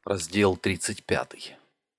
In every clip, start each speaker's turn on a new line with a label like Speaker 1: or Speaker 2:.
Speaker 1: Раздел 35.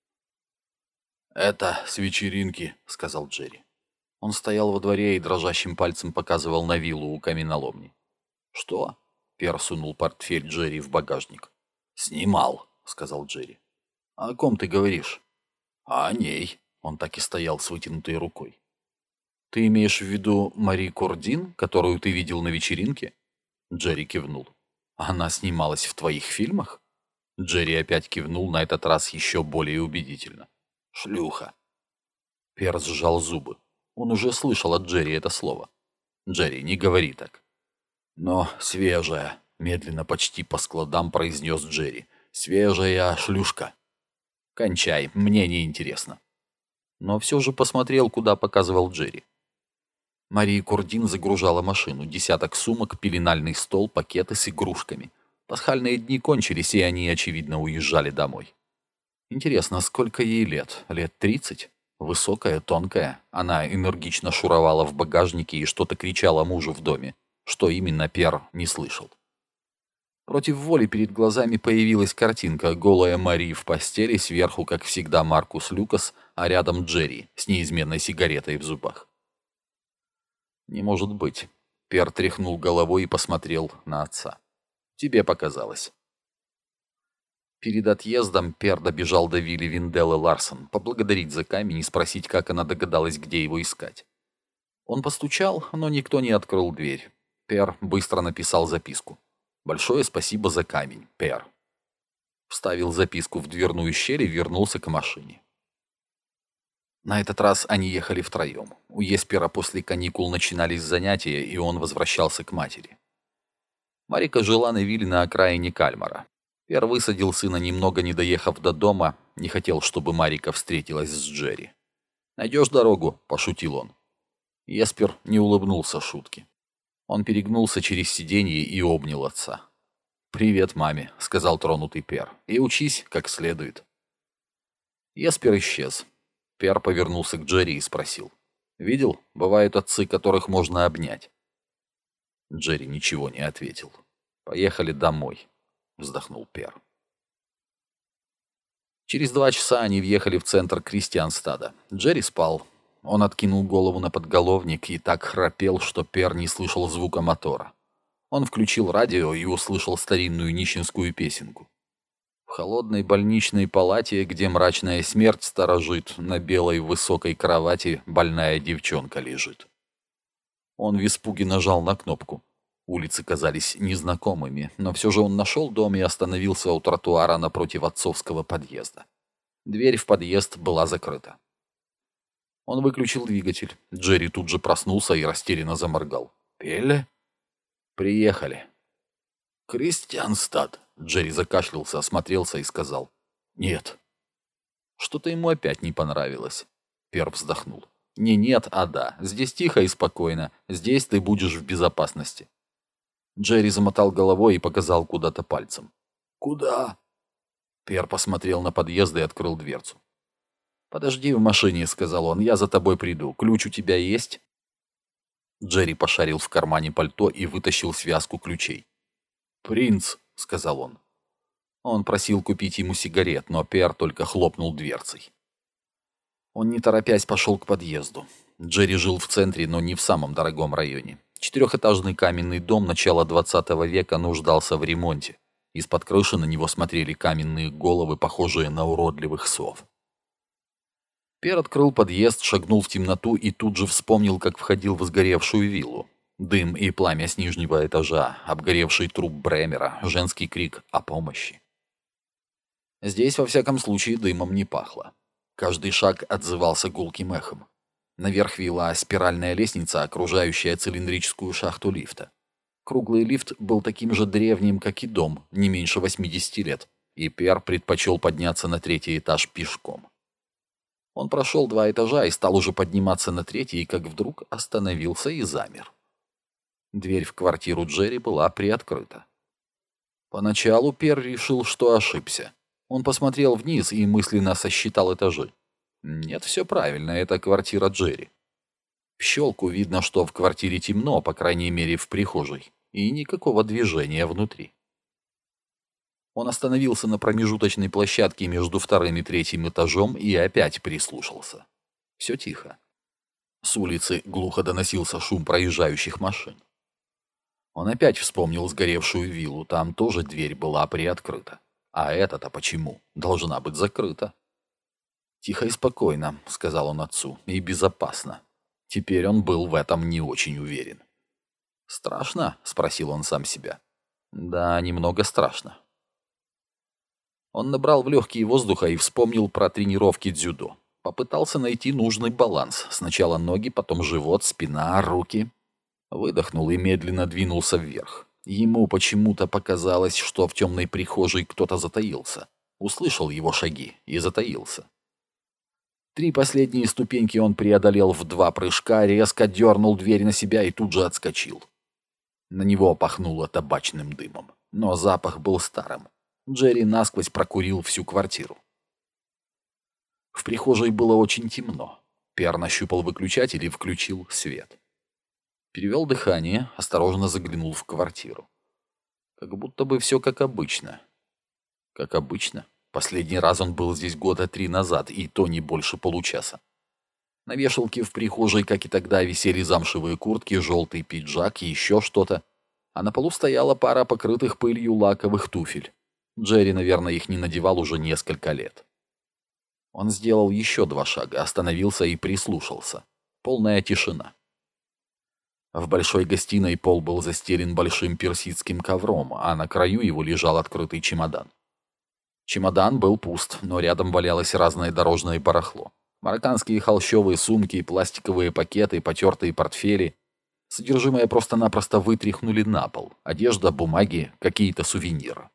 Speaker 1: «Это с вечеринки», — сказал Джерри. Он стоял во дворе и дрожащим пальцем показывал на виллу у каменоломни. «Что?» — Пер сунул портфель Джерри в багажник. «Снимал», — сказал Джерри. «О ком ты говоришь?» «О ней», — он так и стоял с вытянутой рукой. «Ты имеешь в виду Мари Кордин, которую ты видел на вечеринке?» Джерри кивнул. «Она снималась в твоих фильмах?» Джерри опять кивнул, на этот раз еще более убедительно. «Шлюха!» Пер сжал зубы. Он уже слышал от Джерри это слово. «Джерри, не говори так». «Но свежая», — медленно, почти по складам произнес Джерри. «Свежая шлюшка». «Кончай, мне не интересно». Но все же посмотрел, куда показывал Джерри. Мария Курдин загружала машину, десяток сумок, пеленальный стол, пакеты с игрушками. Пасхальные дни кончились, и они, очевидно, уезжали домой. Интересно, сколько ей лет? Лет 30? Высокая, тонкая. Она энергично шуровала в багажнике и что-то кричала мужу в доме. Что именно, Пер не слышал. Против воли перед глазами появилась картинка. Голая Мари в постели, сверху, как всегда, Маркус Люкас, а рядом Джерри с неизменной сигаретой в зубах. «Не может быть». Пер тряхнул головой и посмотрел на отца. «Тебе показалось». Перед отъездом Пер добежал до вилли Винделлы Ларсон, поблагодарить за камень и спросить, как она догадалась, где его искать. Он постучал, но никто не открыл дверь. Пер быстро написал записку. «Большое спасибо за камень, Пер». Вставил записку в дверную щель и вернулся к машине. На этот раз они ехали втроем. У Еспера после каникул начинались занятия, и он возвращался к матери. Марика жила на вилле на окраине Кальмара. Пер высадил сына, немного не доехав до дома, не хотел, чтобы Марика встретилась с Джерри. «Найдешь дорогу?» – пошутил он. Еспер не улыбнулся шутке. Он перегнулся через сиденье и обнял отца. «Привет, маме», — сказал тронутый Пер, — «и учись как следует». Еспер исчез. Пер повернулся к Джерри и спросил. «Видел? Бывают отцы, которых можно обнять». Джерри ничего не ответил. «Поехали домой», — вздохнул Пер. Через 2 часа они въехали в центр Кристианстада. Джерри спал. Он откинул голову на подголовник и так храпел, что Пер не слышал звука мотора. Он включил радио и услышал старинную нищенскую песенку. В холодной больничной палате, где мрачная смерть сторожит, на белой высокой кровати больная девчонка лежит. Он в испуге нажал на кнопку. Улицы казались незнакомыми, но все же он нашел дом и остановился у тротуара напротив отцовского подъезда. Дверь в подъезд была закрыта. Он выключил двигатель. Джерри тут же проснулся и растерянно заморгал. «Пелле?» «Приехали». «Кристианстад». Джерри закашлялся, осмотрелся и сказал. «Нет». Что-то ему опять не понравилось. Пер вздохнул. «Не нет, а да. Здесь тихо и спокойно. Здесь ты будешь в безопасности». Джерри замотал головой и показал куда-то пальцем. «Куда?» Пер посмотрел на подъезд и открыл дверцу. «Подожди в машине», — сказал он, — «я за тобой приду. Ключ у тебя есть?» Джерри пошарил в кармане пальто и вытащил связку ключей. «Принц», — сказал он. Он просил купить ему сигарет, но Пер только хлопнул дверцей. Он, не торопясь, пошел к подъезду. Джерри жил в центре, но не в самом дорогом районе. 4-этажный каменный дом начала 20 века нуждался в ремонте. Из-под крыши на него смотрели каменные головы, похожие на уродливых сов. Пер открыл подъезд, шагнул в темноту и тут же вспомнил, как входил в сгоревшую виллу. Дым и пламя с нижнего этажа, обгоревший труп Бремера, женский крик о помощи. Здесь, во всяком случае, дымом не пахло. Каждый шаг отзывался гулким эхом. Наверх вела спиральная лестница, окружающая цилиндрическую шахту лифта. Круглый лифт был таким же древним, как и дом, не меньше 80 лет, и Пер предпочел подняться на 3-й этаж пешком. Он прошел 2 этажа и стал уже подниматься на 3-й, как вдруг остановился и замер. Дверь в квартиру Джерри была приоткрыта. Поначалу Пер решил, что ошибся. Он посмотрел вниз и мысленно сосчитал этажи. Нет, все правильно, это квартира Джерри. В щелку видно, что в квартире темно, по крайней мере в прихожей, и никакого движения внутри. Он остановился на промежуточной площадке между вторым и третьим этажом и опять прислушался. Все тихо. С улицы глухо доносился шум проезжающих машин. Он опять вспомнил сгоревшую виллу, там тоже дверь была приоткрыта. А эта-то почему? Должна быть закрыта. «Тихо и спокойно», — сказал он отцу, — «и безопасно». Теперь он был в этом не очень уверен. «Страшно?» — спросил он сам себя. «Да, немного страшно». Он набрал в легкие воздуха и вспомнил про тренировки дзюдо. Попытался найти нужный баланс. Сначала ноги, потом живот, спина, руки. Выдохнул и медленно двинулся вверх. Ему почему-то показалось, что в темной прихожей кто-то затаился. Услышал его шаги и затаился. 3 последние ступеньки он преодолел в 2 прыжка, резко дернул дверь на себя и тут же отскочил. На него пахнуло табачным дымом, но запах был старым. Джерри насквозь прокурил всю квартиру. В прихожей было очень темно. Пер нащупал выключатель и включил свет. Перевел дыхание, осторожно заглянул в квартиру. Как будто бы все как обычно. Как обычно. Последний раз он был здесь года 3 назад, и то не больше получаса. На вешалке в прихожей, как и тогда, висели замшевые куртки, желтый пиджак и еще что-то, а на полу стояла пара покрытых пылью лаковых туфель. Джерри, наверное, их не надевал уже несколько лет. Он сделал еще 2 шага, остановился и прислушался. Полная тишина. В большой гостиной пол был застелен большим персидским ковром, а на краю его лежал открытый чемодан. Чемодан был пуст, но рядом валялось разное дорожное барахло. Марокканские холщовые сумки, пластиковые пакеты, потертые портфели. Содержимое просто-напросто вытряхнули на пол. Одежда, бумаги, какие-то сувениры.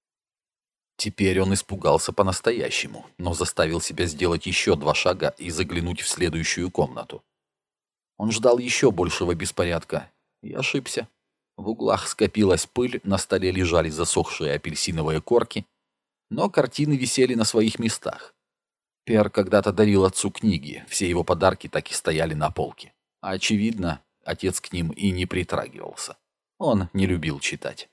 Speaker 1: Теперь он испугался по-настоящему, но заставил себя сделать еще 2 шага и заглянуть в следующую комнату. Он ждал еще большего беспорядка и ошибся. В углах скопилась пыль, на столе лежали засохшие апельсиновые корки, но картины висели на своих местах. Пер когда-то дарил отцу книги, все его подарки так и стояли на полке. А очевидно, отец к ним и не притрагивался. Он не любил читать.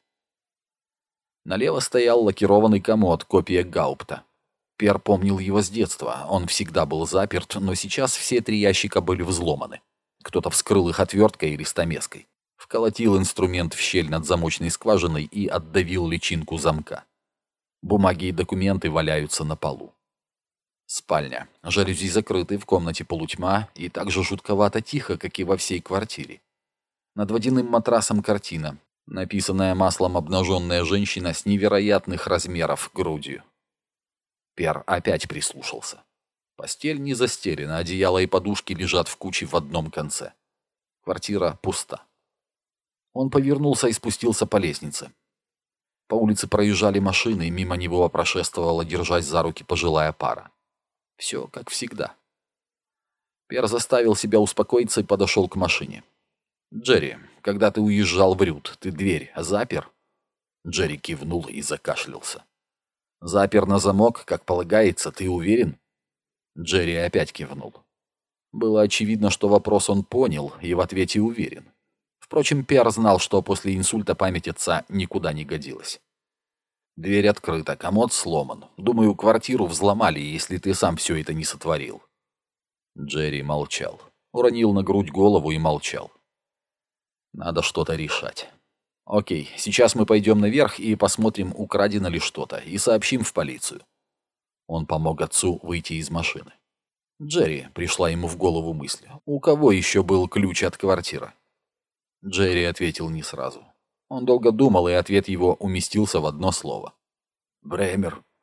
Speaker 1: Налево стоял лакированный комод, копия Гаупта. Пер помнил его с детства, он всегда был заперт, но сейчас все 3 ящика были взломаны. Кто-то вскрыл их отверткой или стамеской, вколотил инструмент в щель над замочной скважиной и отдавил личинку замка. Бумаги и документы валяются на полу. Спальня. Жалюзи закрыты, в комнате полутьма и так же жутковато тихо, как и во всей квартире. Над водяным матрасом картина. Написанная маслом обнаженная женщина с невероятных размеров грудью. Пер опять прислушался. Постель не застелена, одеяло и подушки лежат в куче в одном конце. Квартира пуста. Он повернулся и спустился по лестнице. По улице проезжали машины, и мимо него прошествовала, держась за руки, пожилая пара. Все как всегда. Пер заставил себя успокоиться и подошел к машине. «Джерри, когда ты уезжал в Рют, ты дверь запер?» Джерри кивнул и закашлялся. «Запер на замок, как полагается, ты уверен?» Джерри опять кивнул. Было очевидно, что вопрос он понял и в ответе уверен. Впрочем, Пер знал, что после инсульта память отца никуда не годилась. «Дверь открыта, комод сломан. Думаю, квартиру взломали, если ты сам все это не сотворил». Джерри молчал. Уронил на грудь голову и молчал. «Надо что-то решать. Окей, сейчас мы пойдем наверх и посмотрим, украдено ли что-то, и сообщим в полицию». Он помог отцу выйти из машины. «Джерри», — пришла ему в голову мысль, — «у кого еще был ключ от квартиры?» Джерри ответил не сразу. Он долго думал, и ответ его уместился в одно слово. «Бремер».